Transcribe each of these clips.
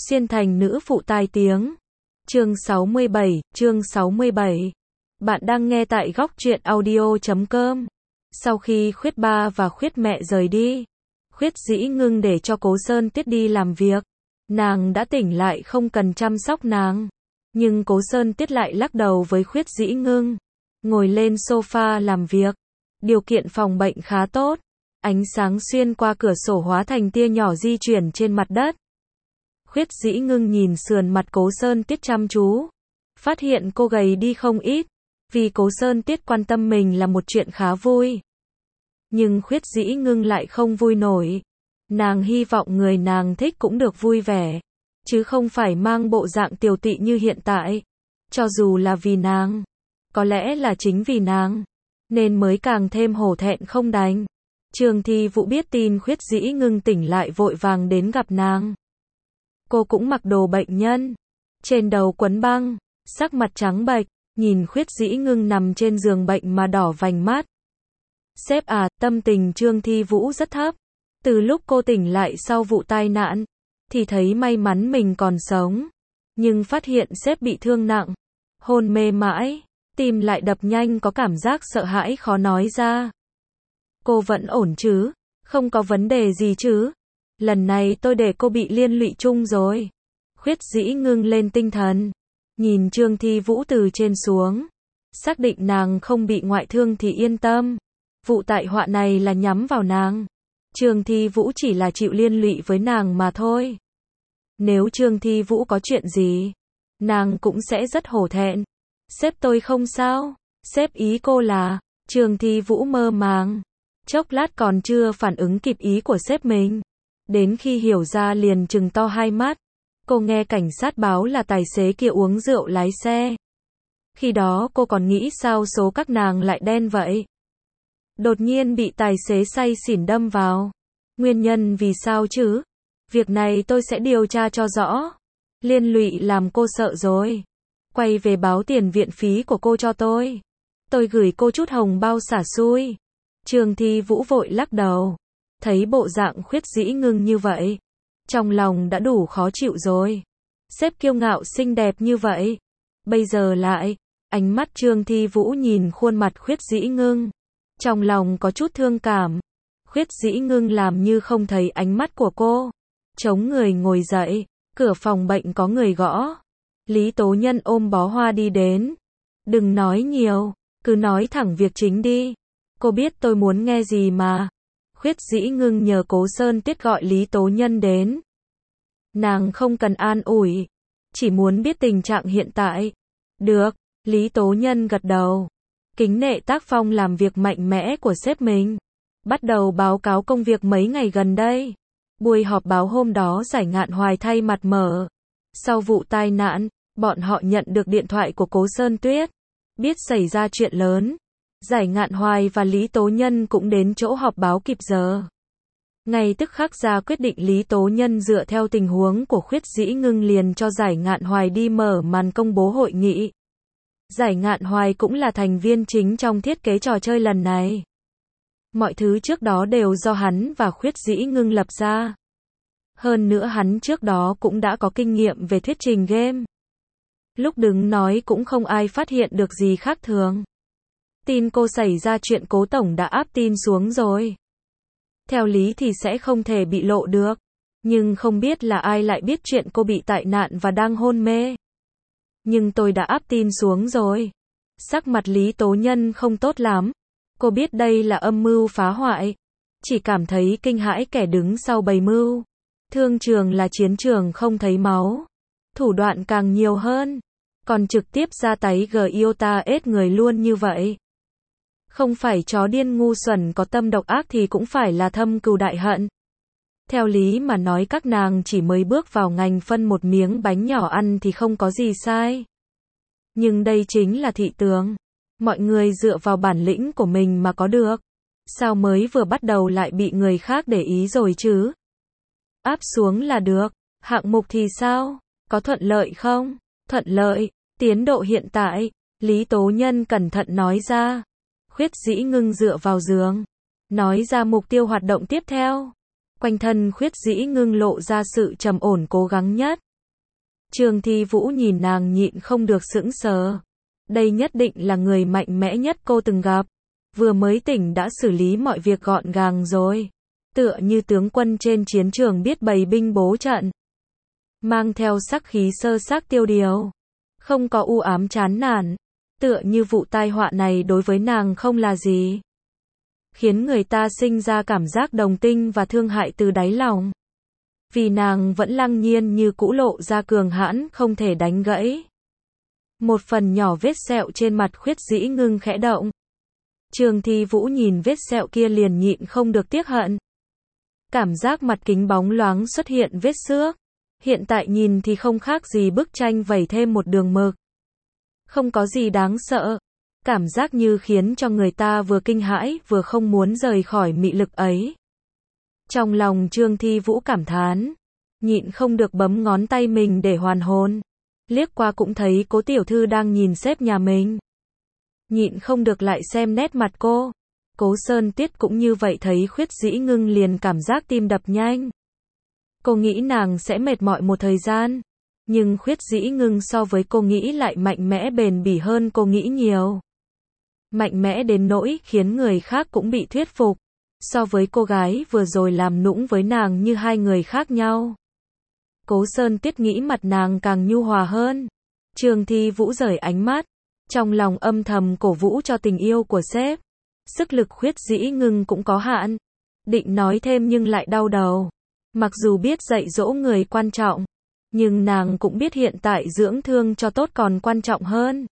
Xuyên thành nữ phụ tai tiếng. Chương 67. Bạn đang nghe tại góc truyện audio.com. Sau khi Khuyết ba và Khuyết mẹ rời đi, Khuyết Dĩ Ngưng để cho Cố Sơn Tiết đi làm việc. Nàng đã tỉnh lại không cần chăm sóc nàng. Nhưng Cố Sơn Tiết lại lắc đầu với Khuyết Dĩ Ngưng. Ngồi lên sofa làm việc. Điều kiện phòng bệnh khá tốt. Ánh sáng xuyên qua cửa sổ hóa thành tia nhỏ di chuyển trên mặt đất. Khuyết Dĩ Ngưng nhìn sườn mặt Cố Sơn Tiết chăm chú. Phát hiện cô gầy đi không ít. Vì Cố Sơn Tiết quan tâm mình là một chuyện khá vui. Nhưng Khuyết Dĩ Ngưng lại không vui nổi. Nàng hy vọng người nàng thích cũng được vui vẻ. Chứ không phải mang bộ dạng tiều tụy như hiện tại. Cho dù là vì nàng. Có lẽ là chính vì nàng. Nên mới càng thêm hổ thẹn không đành. Trường Thi Vũ biết tin Khuyết Dĩ Ngưng tỉnh lại vội vàng đến gặp nàng. Cô cũng mặc đồ bệnh nhân. Trên đầu quấn băng. Sắc mặt trắng bệch. Nhìn Khuyết Dĩ Ngưng nằm trên giường bệnh mà đỏ vành mắt. Sếp à, tâm tình Trương Thi Vũ rất thấp. Từ lúc cô tỉnh lại sau vụ tai nạn, thì thấy may mắn mình còn sống. Nhưng phát hiện sếp bị thương nặng. Hôn mê mãi. Tim lại đập nhanh, có cảm giác sợ hãi khó nói ra. Cô vẫn ổn chứ? Không có vấn đề gì chứ? Lần này tôi để cô bị liên lụy chung rồi. Khuyết Dĩ Ngưng lên tinh thần. Nhìn Trương Thi Vũ từ trên xuống. Xác định nàng không bị ngoại thương thì yên tâm. Vụ tai họa này là nhắm vào nàng. Trương Thi Vũ chỉ là chịu liên lụy với nàng mà thôi. Nếu Trương Thi Vũ có chuyện gì, nàng cũng sẽ rất hổ thẹn. Sếp tôi không sao. Sếp ý cô là... Trương Thi Vũ mơ màng. Chốc lát còn chưa phản ứng kịp ý của sếp mình. Đến khi hiểu ra liền trừng to hai mắt. Cô nghe cảnh sát báo là tài xế kia uống rượu lái xe. Khi đó cô còn nghĩ sao số các nàng lại đen vậy. Đột nhiên bị tài xế say xỉn đâm vào. Nguyên nhân vì sao chứ? Việc này tôi sẽ điều tra cho rõ. Liên lụy làm cô sợ rồi. Quay về báo tiền viện phí của cô cho tôi. Tôi gửi cô chút hồng bao xả xui. Trương Thi Vũ vội lắc đầu. Thấy bộ dạng Khuyết Dĩ Ngưng như vậy, trong lòng đã đủ khó chịu rồi. Sếp kiêu ngạo xinh đẹp như vậy, bây giờ lại... Ánh mắt Trương Thi Vũ nhìn khuôn mặt Khuyết Dĩ Ngưng. Trong lòng có chút thương cảm. Khuyết Dĩ Ngưng làm như không thấy ánh mắt của cô. Chống người ngồi dậy. Cửa phòng bệnh có người gõ. Lý Tố Nhân ôm bó hoa đi đến. Đừng nói nhiều, cứ nói thẳng việc chính đi. Cô biết tôi muốn nghe gì mà. Khuyết Dĩ Ngưng nhờ Cố Sơn Tiết gọi Lý Tố Nhân đến. Nàng không cần an ủi. Chỉ muốn biết tình trạng hiện tại. Được, Lý Tố Nhân gật đầu. Kính nể tác phong làm việc mạnh mẽ của sếp mình. Bắt đầu báo cáo công việc mấy ngày gần đây. Buổi họp báo hôm đó Giải Ngạn Hoài thay mặt mở. Sau vụ tai nạn, bọn họ nhận được điện thoại của Cố Sơn Tuyết. Biết xảy ra chuyện lớn. Giải Ngạn Hoài và Lý Tố Nhân cũng đến chỗ họp báo kịp giờ. Ngay tức khắc ra quyết định, Lý Tố Nhân dựa theo tình huống của Khuyết Dĩ Ngưng liền cho Giải Ngạn Hoài đi mở màn công bố hội nghị. Giải Ngạn Hoài cũng là thành viên chính trong thiết kế trò chơi lần này. Mọi thứ trước đó đều do hắn và Khuyết Dĩ Ngưng lập ra. Hơn nữa hắn trước đó cũng đã có kinh nghiệm về thuyết trình game. Lúc đứng nói cũng không ai phát hiện được gì khác thường. Tin cô xảy ra chuyện, Cố tổng đã áp tin xuống rồi. Theo lý thì sẽ không thể bị lộ được. Nhưng không biết là ai lại biết chuyện cô bị tai nạn và đang hôn mê. Nhưng tôi đã áp tin xuống rồi. Sắc mặt Lý Tố Nhân không tốt lắm. Cô biết đây là âm mưu phá hoại. Chỉ cảm thấy kinh hãi kẻ đứng sau bày mưu. Thương trường là chiến trường không thấy máu. Thủ đoạn càng nhiều hơn. Còn trực tiếp ra tay Giota ết người luôn như vậy. Không phải chó điên ngu xuẩn có tâm độc ác thì cũng phải là thâm cừu đại hận. Theo lý mà nói các nàng chỉ mới bước vào ngành phân một miếng bánh nhỏ ăn thì không có gì sai. Nhưng đây chính là thị trường. Mọi người dựa vào bản lĩnh của mình mà có được. Sao mới vừa bắt đầu lại bị người khác để ý rồi chứ? Áp xuống là được. Hạng mục thì sao? Có thuận lợi không? Thuận lợi. Tiến độ hiện tại. Lý Tố Nhân cẩn thận nói ra. Khuyết Dĩ Ngưng dựa vào giường. Nói ra mục tiêu hoạt động tiếp theo. Quanh thân Khuyết Dĩ Ngưng lộ ra sự trầm ổn cố gắng nhất. Trương Thi Vũ nhìn nàng nhịn không được sững sờ. Đây nhất định là người mạnh mẽ nhất cô từng gặp. Vừa mới tỉnh đã xử lý mọi việc gọn gàng rồi. Tựa như tướng quân trên chiến trường biết bày binh bố trận. Mang theo sắc khí sơ xác tiêu điều. Không có u ám chán nản. Tựa như vụ tai họa này đối với nàng không là gì. Khiến người ta sinh ra cảm giác đồng tình và thương hại từ đáy lòng. Vì nàng vẫn lăng nhiên như cũ lộ ra cường hãn không thể đánh gãy. Một phần nhỏ vết sẹo trên mặt Khuyết Dĩ Ngưng khẽ động. Trương Thi Vũ nhìn vết sẹo kia liền nhịn không được tiếc hận. Cảm giác mặt kính bóng loáng xuất hiện vết xước. Hiện tại nhìn thì không khác gì bức tranh vẩy thêm một đường mực. Không có gì đáng sợ. Cảm giác như khiến cho người ta vừa kinh hãi vừa không muốn rời khỏi mị lực ấy. Trong lòng Trương Thi Vũ cảm thán. Nhịn không được bấm ngón tay mình để hoàn hồn. Liếc qua cũng thấy Cố tiểu thư đang nhìn sếp nhà mình. Nhịn không được lại xem nét mặt cô. Cố Sơn Tiết cũng như vậy thấy Khuyết Dĩ Ngưng liền cảm giác tim đập nhanh. Cô nghĩ nàng sẽ mệt mỏi một thời gian. Nhưng Khuyết Dĩ Ngưng so với cô nghĩ lại mạnh mẽ bền bỉ hơn cô nghĩ nhiều. Mạnh mẽ đến nỗi khiến người khác cũng bị thuyết phục. So với cô gái vừa rồi làm nũng với nàng như hai người khác nhau. Cố Sơn Tiết nghĩ mặt nàng càng nhu hòa hơn. Trương Thi Vũ rời ánh mắt. Trong lòng âm thầm cổ vũ cho tình yêu của sếp. Sức lực Khuyết Dĩ Ngưng cũng có hạn. Định nói thêm nhưng lại đau đầu. Mặc dù biết dạy dỗ người quan trọng. Nhưng nàng cũng biết hiện tại dưỡng thương cho tốt còn quan trọng hơn.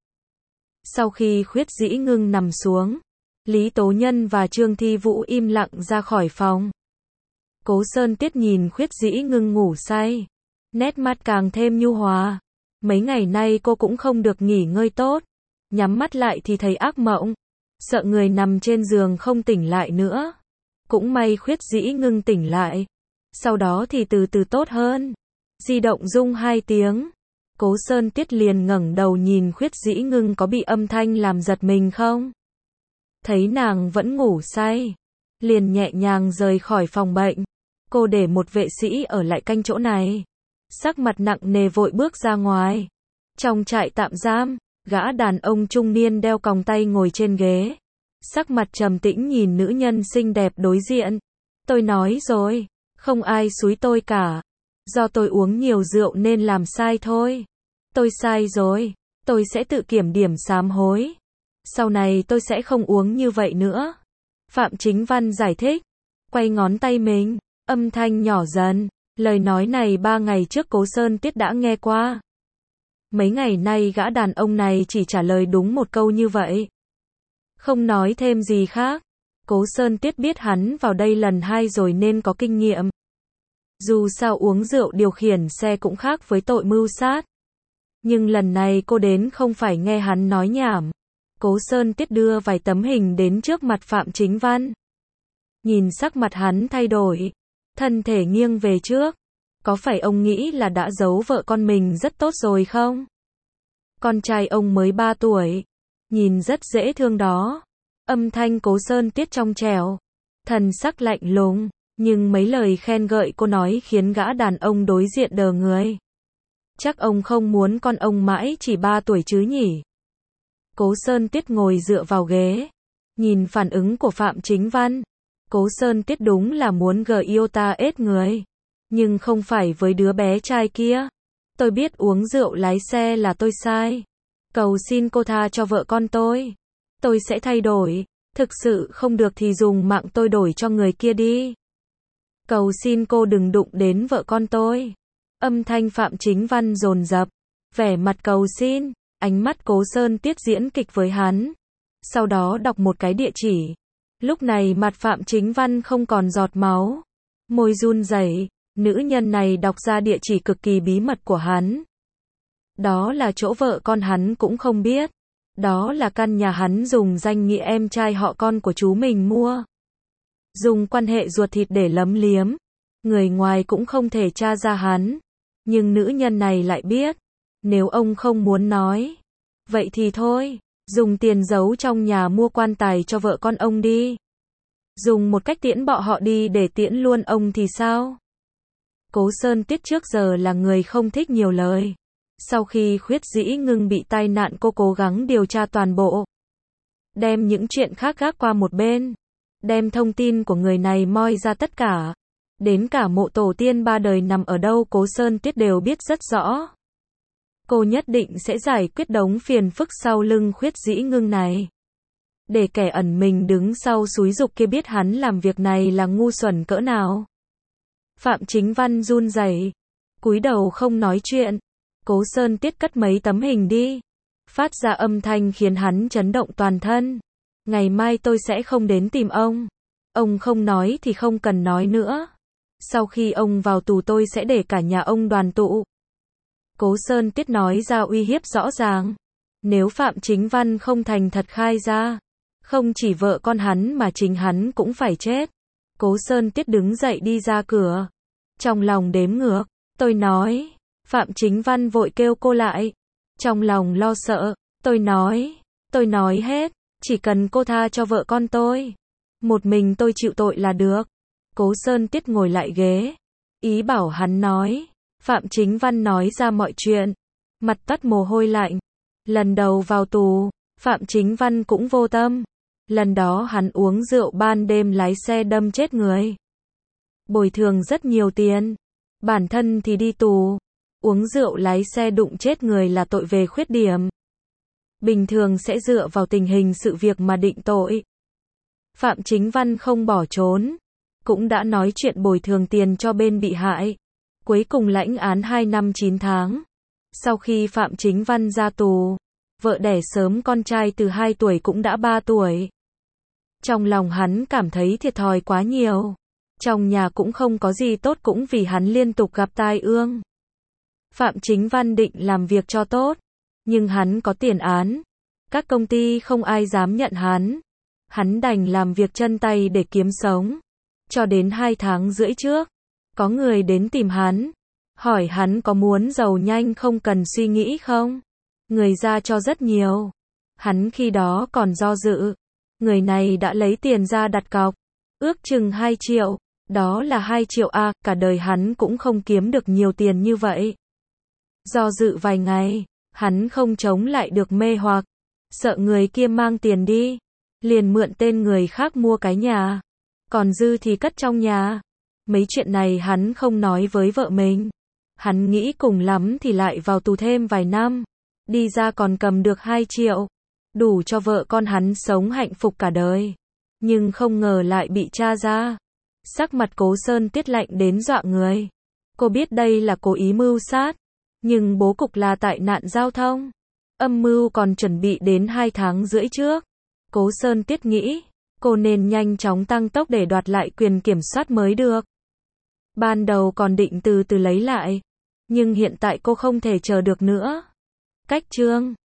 Sau khi Khuyết Dĩ Ngưng nằm xuống. Lý Tố Nhân và Trương Thi Vũ im lặng ra khỏi phòng. Cố Sơn Tiết nhìn Khuyết Dĩ Ngưng ngủ say. Nét mặt càng thêm nhu hòa. Mấy ngày nay cô cũng không được nghỉ ngơi tốt. Nhắm mắt lại thì thấy ác mộng. Sợ người nằm trên giường không tỉnh lại nữa. Cũng may Khuyết Dĩ Ngưng tỉnh lại. Sau đó thì từ từ tốt hơn. Di động rung 2 tiếng. Cố Sơn Tiết liền ngẩng đầu nhìn Khuyết Dĩ Ngưng có bị âm thanh làm giật mình không. Thấy nàng vẫn ngủ say. Liền nhẹ nhàng rời khỏi phòng bệnh. Cô để một vệ sĩ ở lại canh chỗ này. Sắc mặt nặng nề vội bước ra ngoài. Trong trại tạm giam, gã đàn ông trung niên đeo còng tay ngồi trên ghế. Sắc mặt trầm tĩnh nhìn nữ nhân xinh đẹp đối diện. Tôi nói rồi, không ai xúi tôi cả. Do tôi uống nhiều rượu nên làm sai thôi. Tôi sai rồi, tôi sẽ tự kiểm điểm sám hối. Sau này tôi sẽ không uống như vậy nữa. Phạm Chính Văn giải thích. Quay ngón tay mình, âm thanh nhỏ dần. Lời nói này 3 ngày trước Cố Sơn Tiết đã nghe qua. Mấy ngày nay gã đàn ông này chỉ trả lời đúng một câu như vậy. Không nói thêm gì khác. Cố Sơn Tiết biết hắn vào đây lần 2 rồi nên có kinh nghiệm. Dù sao uống rượu điều khiển xe cũng khác với tội mưu sát. Nhưng lần này cô đến không phải nghe hắn nói nhảm. Cố Sơn Tiết đưa vài tấm hình đến trước mặt Phạm Chính Văn. Nhìn sắc mặt hắn thay đổi. Thân thể nghiêng về trước. Có phải ông nghĩ là đã giấu vợ con mình rất tốt rồi không? Con trai ông mới 3 tuổi. Nhìn rất dễ thương đó. Âm thanh Cố Sơn Tiết trong trẻo. Thần sắc lạnh lùng. Nhưng mấy lời khen gợi cô nói khiến gã đàn ông đối diện đờ người. Chắc ông không muốn con ông mãi chỉ 3 tuổi chứ nhỉ? Cố Sơn Tiết ngồi dựa vào ghế. Nhìn phản ứng của Phạm Chính Văn. Cố Sơn Tiết đúng là muốn yêu ta ết người. Nhưng không phải với đứa bé trai kia. Tôi biết uống rượu lái xe là tôi sai. Cầu xin cô tha cho vợ con tôi. Tôi sẽ thay đổi. Thực sự không được thì dùng mạng tôi đổi cho người kia đi. Cầu xin cô đừng đụng đến vợ con tôi. Âm thanh Phạm Chính Văn dồn dập. Vẻ mặt cầu xin. Ánh mắt Cố Sơn Tiết diễn kịch với hắn. Sau đó đọc một cái địa chỉ. Lúc này mặt Phạm Chính Văn không còn giọt máu. Môi run rẩy. Nữ nhân này đọc ra địa chỉ cực kỳ bí mật của hắn. Đó là chỗ vợ con hắn cũng không biết. Đó là căn nhà hắn dùng danh nghĩa em trai họ con của chú mình mua. Dùng quan hệ ruột thịt để lấm liếm. Người ngoài cũng không thể tra ra hắn. Nhưng nữ nhân này lại biết. Nếu ông không muốn nói. Vậy thì thôi. Dùng tiền giấu trong nhà mua quan tài cho vợ con ông đi. Dùng một cách tiễn bọn họ đi để tiễn luôn ông thì sao? Cố Sơn Tiết trước giờ là người không thích nhiều lời. Sau khi Khuyết Dĩ Ngưng bị tai nạn, cô cố gắng điều tra toàn bộ. Đem những chuyện khác gác qua một bên. Đem thông tin của người này moi ra tất cả. Đến cả mộ tổ tiên 3 đời nằm ở đâu Cố Sơn Tuyết đều biết rất rõ. Cô nhất định sẽ giải quyết đống phiền phức sau lưng Khuyết Dĩ Ngưng này. Để kẻ ẩn mình đứng sau xúi giục kia biết hắn làm việc này là ngu xuẩn cỡ nào. Phạm Chính Văn run rẩy, cúi đầu không nói chuyện. Cố Sơn Tuyết cất mấy tấm hình đi. Phát ra âm thanh khiến hắn chấn động toàn thân. Ngày mai tôi sẽ không đến tìm ông. Ông không nói thì không cần nói nữa. Sau khi ông vào tù tôi sẽ để cả nhà ông đoàn tụ. Cố Sơn Tuyết nói ra uy hiếp rõ ràng. Nếu Phạm Chính Văn không thành thật khai ra, không chỉ vợ con hắn mà chính hắn cũng phải chết. Cố Sơn Tuyết đứng dậy đi ra cửa. Trong lòng đếm ngược, tôi nói. Phạm Chính Văn vội kêu cô lại. Trong lòng lo sợ, tôi nói hết. Chỉ cần cô tha cho vợ con tôi. Một mình tôi chịu tội là được. Cố Sơn Tuyết ngồi lại ghế. Ý bảo hắn nói. Phạm Chính Văn nói ra mọi chuyện. Mặt toát mồ hôi lạnh. Lần đầu vào tù, Phạm Chính Văn cũng vô tâm. Lần đó hắn uống rượu ban đêm lái xe đâm chết người. Bồi thường rất nhiều tiền. Bản thân thì đi tù. Uống rượu lái xe đụng chết người là tội về khuyết điểm. Bình thường sẽ dựa vào tình hình sự việc mà định tội. Phạm Chính Văn không bỏ trốn. Cũng đã nói chuyện bồi thường tiền cho bên bị hại. Cuối cùng lãnh án 2 năm 9 tháng. Sau khi Phạm Chính Văn ra tù, vợ đẻ sớm con trai từ 2 tuổi cũng đã 3 tuổi. Trong lòng hắn cảm thấy thiệt thòi quá nhiều. Trong nhà cũng không có gì tốt cũng vì hắn liên tục gặp tai ương. Phạm Chính Văn định làm việc cho tốt. Nhưng hắn có tiền án. Các công ty không ai dám nhận hắn. Hắn đành làm việc chân tay để kiếm sống. Cho đến 2 tháng rưỡi trước, có người đến tìm hắn. Hỏi hắn có muốn giàu nhanh không cần suy nghĩ không? Người ra cho rất nhiều. Hắn khi đó còn do dự. Người này đã lấy tiền ra đặt cọc. Ước chừng 2 triệu. Đó là 2 triệu à, cả đời hắn cũng không kiếm được nhiều tiền như vậy. Do dự vài ngày, hắn không chống lại được mê hoặc. Sợ người kia mang tiền đi. Liền mượn tên người khác mua cái nhà. Còn dư thì cất trong nhà. Mấy chuyện này hắn không nói với vợ mình. Hắn nghĩ cùng lắm thì lại vào tù thêm vài năm. Đi ra còn cầm được 2 triệu. Đủ cho vợ con hắn sống hạnh phúc cả đời. Nhưng không ngờ lại bị tra ra. Sắc mặt Cố Sơn Tuyết lạnh đến dọa người. Cô biết đây là cố ý mưu sát. Nhưng bố cục là tại nạn giao thông. Âm mưu còn chuẩn bị đến 2 tháng rưỡi trước. Cố Sơn Tuyết nghĩ, cô nên nhanh chóng tăng tốc để đoạt lại quyền kiểm soát mới được. Ban đầu còn định từ từ lấy lại. Nhưng hiện tại cô không thể chờ được nữa. Cách chương